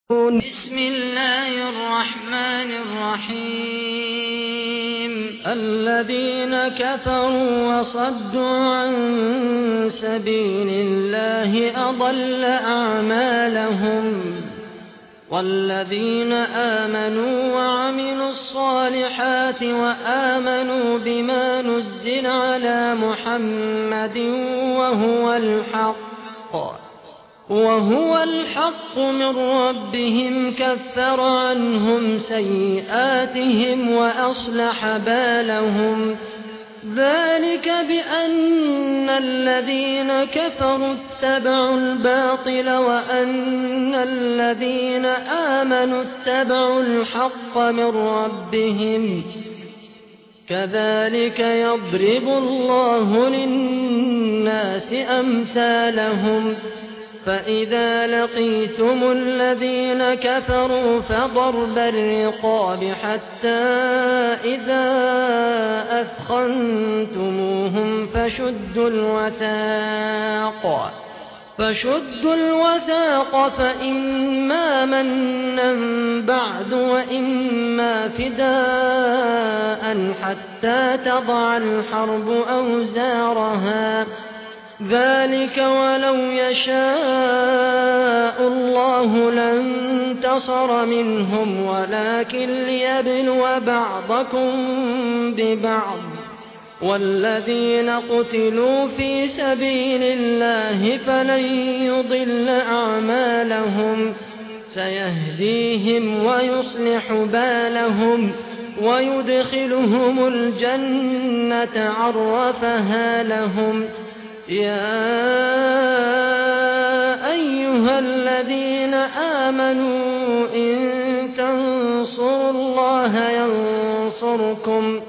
بسم الله الرحمن الرحيم الذين كفروا وصدوا عن سبيل الله أضل أعمالهم والذين آمنوا وعملوا الصالحات وآمنوا بما نزل على محمد وهو الحق من ربهم كفر عنهم سيئاتهم وأصلح بالهم ذلك بأن الذين كفروا اتبعوا الباطل وأن الذين آمنوا اتبعوا الحق من ربهم كذلك يضرب الله للناس أمثالهم فإذا لقيتم الذين كفروا فضرب الرقاب حتى إذا أثخنتموهم فشدوا الوثاق فإما منا بعد وإما فداء حتى تضع الحرب أوزارها ذلك ولو يشاء الله لانتصر منهم ولكن ليبلو بعضكم ببعض والذين قتلوا في سبيل الله فلن يضل أعمالهم سيهديهم ويصلح بالهم ويدخلهم الجنة عرفها لهم يا أيها الذين آمنوا إن تنصروا الله ينصركم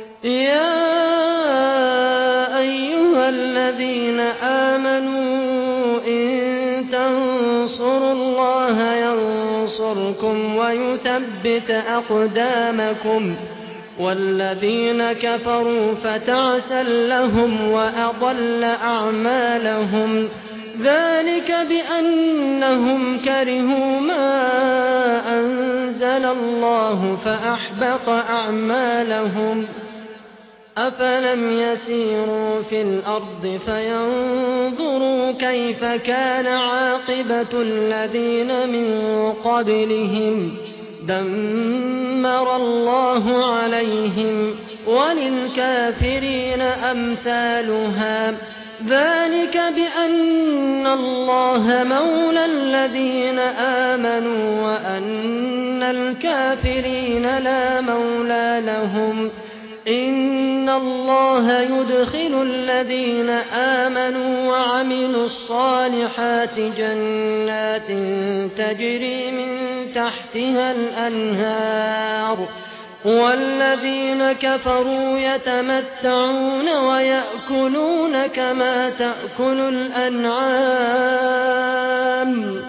ويثبت أقدامكم والذين كفروا فتعسا لهم وأضل أعمالهم ذلك بأنهم كرهوا ما أنزل الله فأحبط أعمالهم أفلم يسيروا في الأرض فينظروا كيف كان عاقبة الذين من قبلهم دمر الله عليهم وللكافرين أمثالها ذلك بأن الله مولى الذين آمنوا وأن الكافرين لا مولى لهم إن الله يدخل الذين آمنوا وعملوا الصالحات جنات تجري من تحتها الأنهار والذين كفروا يتمتعون ويأكلون كما تأكل الأنعام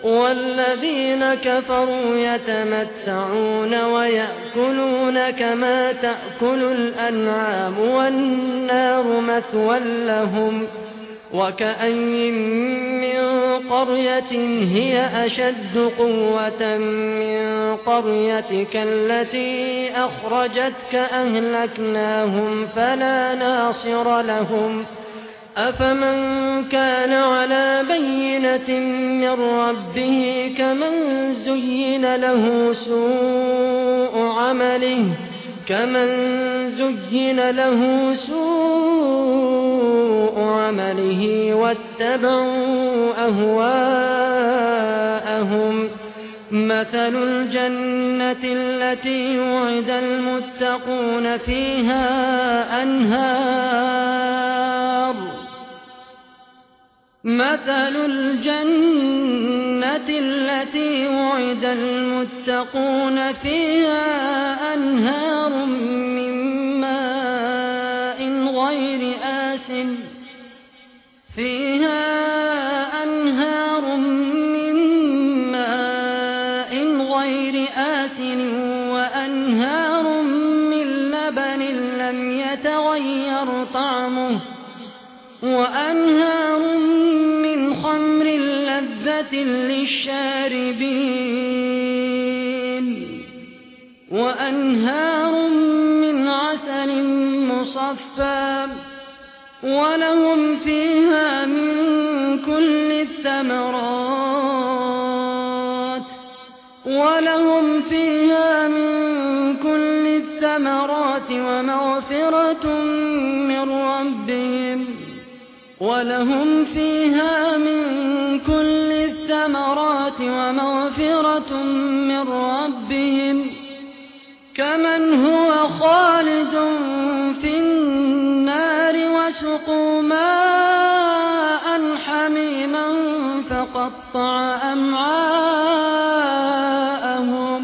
والنار مثوى لهم وكأين من قرية هي أشد قوة من قريتك التي أخرجتك أهلكناهم فلا ناصر لهم أفمن كان على بينة من ربه كمن زين له سوء عمله واتبعوا أهواءهم مثل الجنة التي وعد المتقون فيها أنهار من ماء غير آسن وأنهار من لبن لم يتغير طعمه وأنهار من خمر لذة للشاربين وأنهار من عسل مصفى ولهم فيها من كل الثمرات ومغفرة من ربهم كمن هو خالد في النار وسقوا ماء حميما فقطع أمعاءهم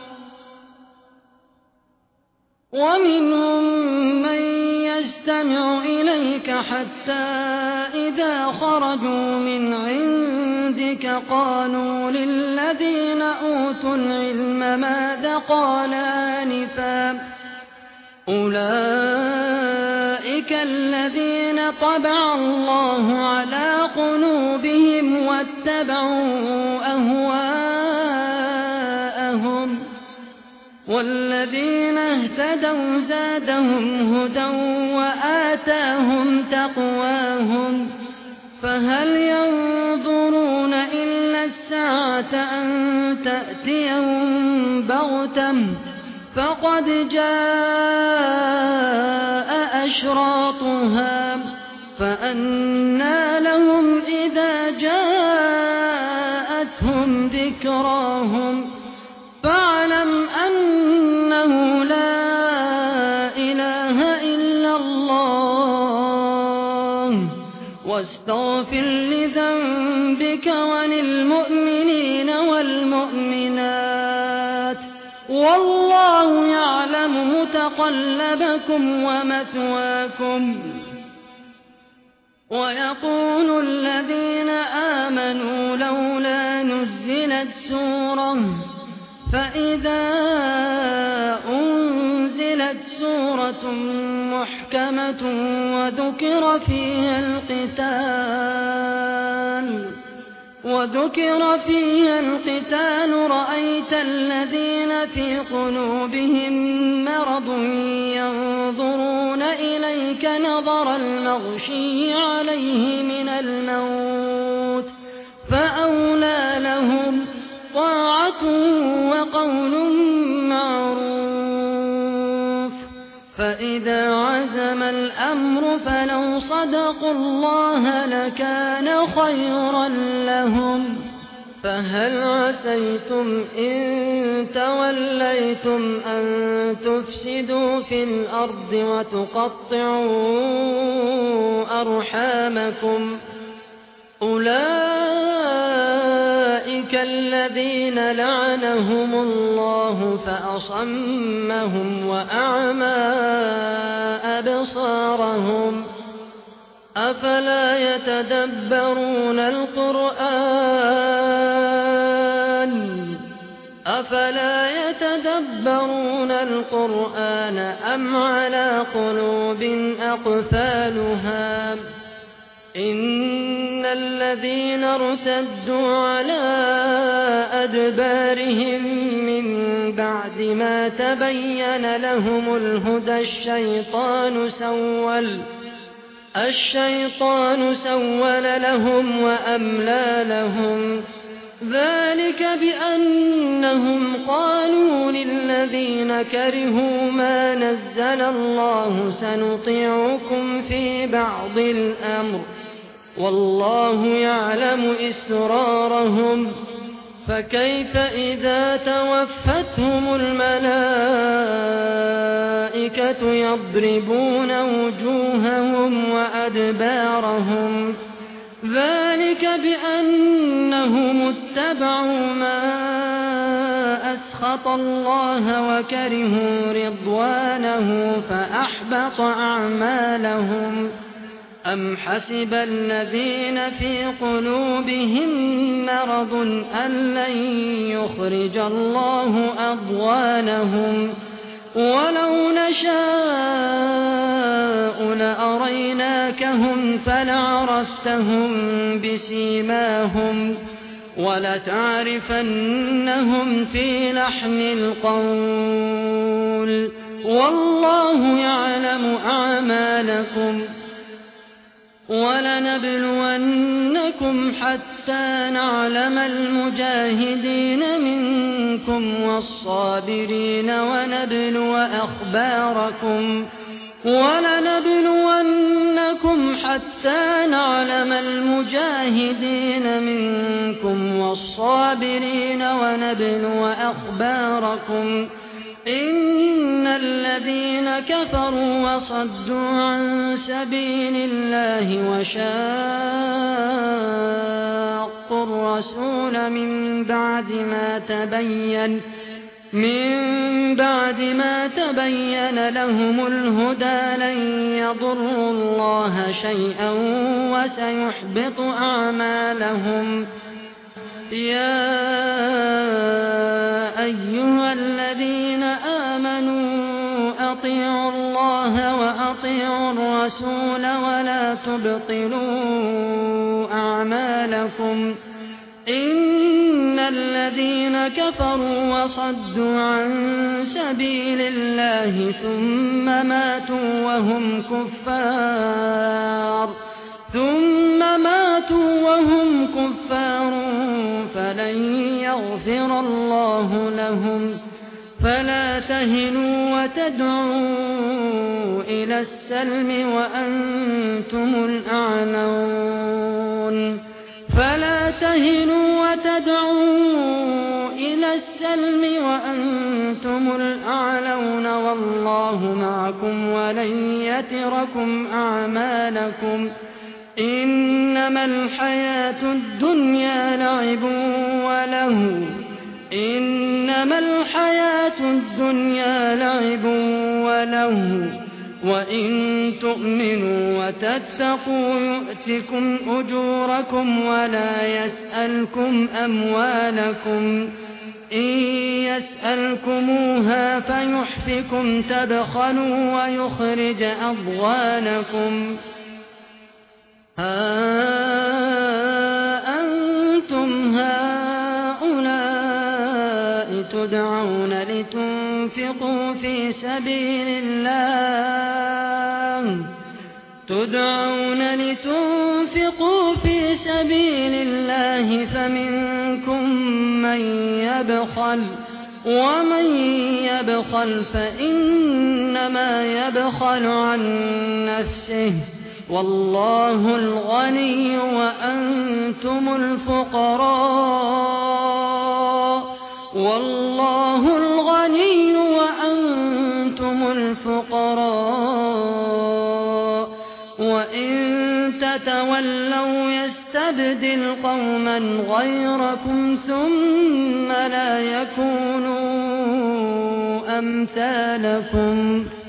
ومنهم من يستمع إليك حتى إذا خرجوا من عندك قالوا للذين أوتوا العلم ماذا قال آنفا أولئك الذين طبع الله على قلوبهم واتبعوا أهواءهم والذين اهتدوا زادهم هدى وآتاهم تقواهم فهل ينظرون إلا الساعة أن تأتيهم بغتة فقد جاء أشراطها فأنى لهم إذا جاءتهم ذكراهم فاعلم أنه لا إله إلا الله واستغفر لذنبك وللمؤمنين والمؤمنات والله يعلم متقلبكم ومثواكم ويقول الذين آمنوا لولا نزلت سورة فإذا أنزلت سورة محكمة وذكر فيها القتال رأيت الذين في قلوبهم مرض ينظرون إليك نظر المغشي عليه من الموت فأولى لهم طاعة وقول معروف فإذا عزم الأمر فلو صدقوا الله لكان خيرا لهم فهل عسيتم إن توليتم أن تفسدوا في الأرض وتقطعوا أرحامكم أولئك الذين لعنهم الله فأصمهم وأعمى أبصارهم أفلا يتدبرون القرآن أم على قلوب أقفالها إن الذين ارتدوا على أدبارهم من بعد ما تبين لهم الهدى الشيطان سول لهم وأملى لهم ذلك بأنهم قالوا للذين كرهوا ما نزل الله سنطيعكم في بعض الأمر والله يعلم إسرارهم فكيف إذا توفتهم الملائكة يضربون وجوههم وأدبارهم ذلك بأنهم اتبعوا ما أسخط الله وكرهوا رضوانه فأحبط أعمالهم أم حسب الذين في قلوبهم مرض أن لن يخرج الله أضغانهم ولو نشاء لأريناكهم فلعرفتهم بسيماهم ولتعرفنهم في لحن القول والله يعلم أعمالكم ولنبلونكم حتى نعلم المجاهدين منكم والصابرين ونبلو أخباركم إن الذين كفروا وصدوا عن سبيل الله وشاقوا الرسول من بعد ما تبين لهم الهدى لن يضروا الله شيئا وسيحبط أعمالهم. يا أيها الذين آمنوا أطيعوا الله وأطيعوا الرسول ولا تبطلوا أعمالكم إن الذين كفروا وصدوا عن سبيل الله ثم ماتوا وهم كفار فلن يغفر الله لهم. فلا تهنوا وتدعوا إلى السلم وأنتم الأعلون والله معكم ولن يتركم أعمالكم. إنما الحياة الدنيا لعب وله وإن تؤمنوا وتتقوا يؤتكم أجوركم ولا يسألكم أموالكم إن يسألكموها فيحفكم تبخلوا ويخرج أضغانكم. ها أنتم هؤلاء تدعون لتنفقوا في سبيل الله فمنكم من يبخل ومن يبخل فإنما يبخل عن نفسه والله الغني وأنتم الفقراء وإن تتولوا يستبدل قوما غيركم ثم لا يكونوا أمثالكم.